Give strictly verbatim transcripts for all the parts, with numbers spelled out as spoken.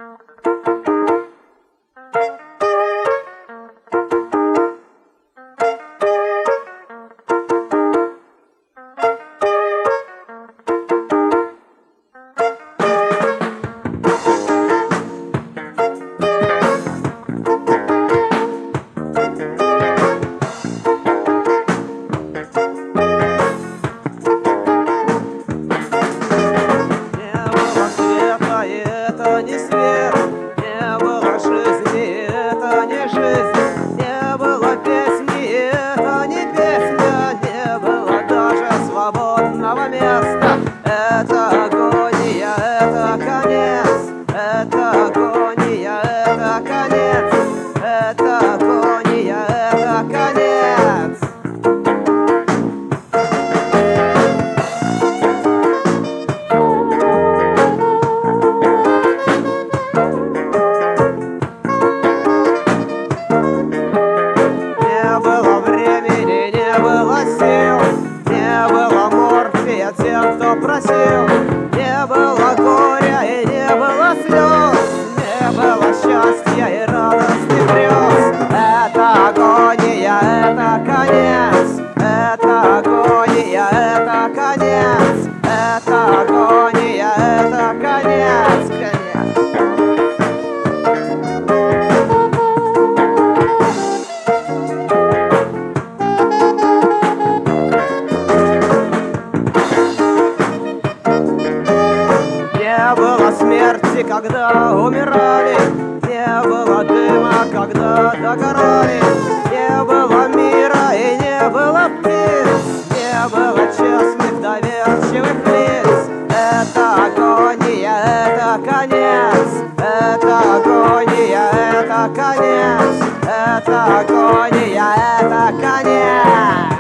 Не свет, не было жизни, это не жизнь, не было песни, это не песня, не было даже свободного места. Это агония, это конец, это агония, это конец, это агония, это конец. Не было морфия тем, кто просил, не было горя и не было слез, не было счастья и радостных грез. Это агония, это конец, это агония, это конец, это агония, это конец, конец. Не было смерти, когда умирали, не было дыма, когда догорали, не было мира и не было птиц, не было честных, доверчивых лиц. Это агония, это конец, это агония, это конец, это агония, это конец.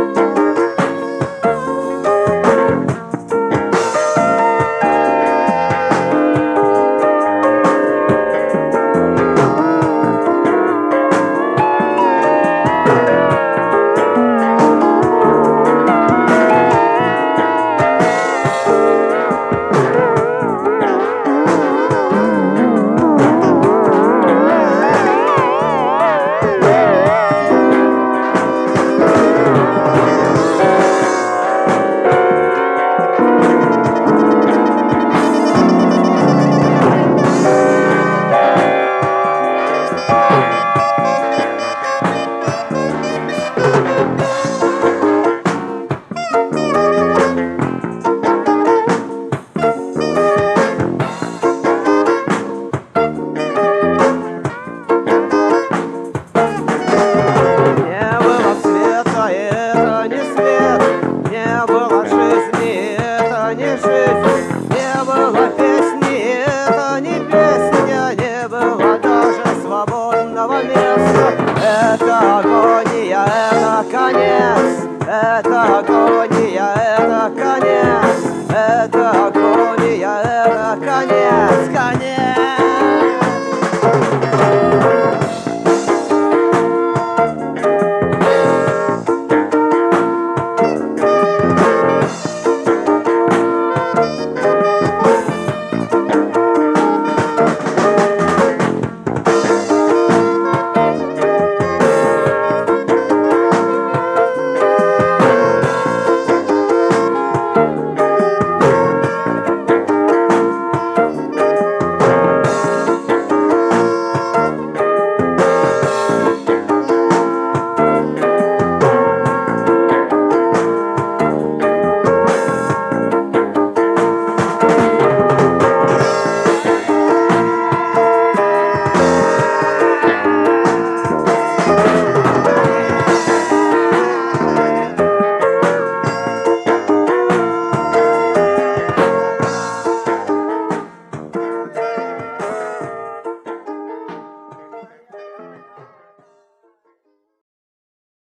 Не было песни, это не песня, не было даже свободного места. Это агония, это конец, это агония, это конец, это агония, это конец, конец.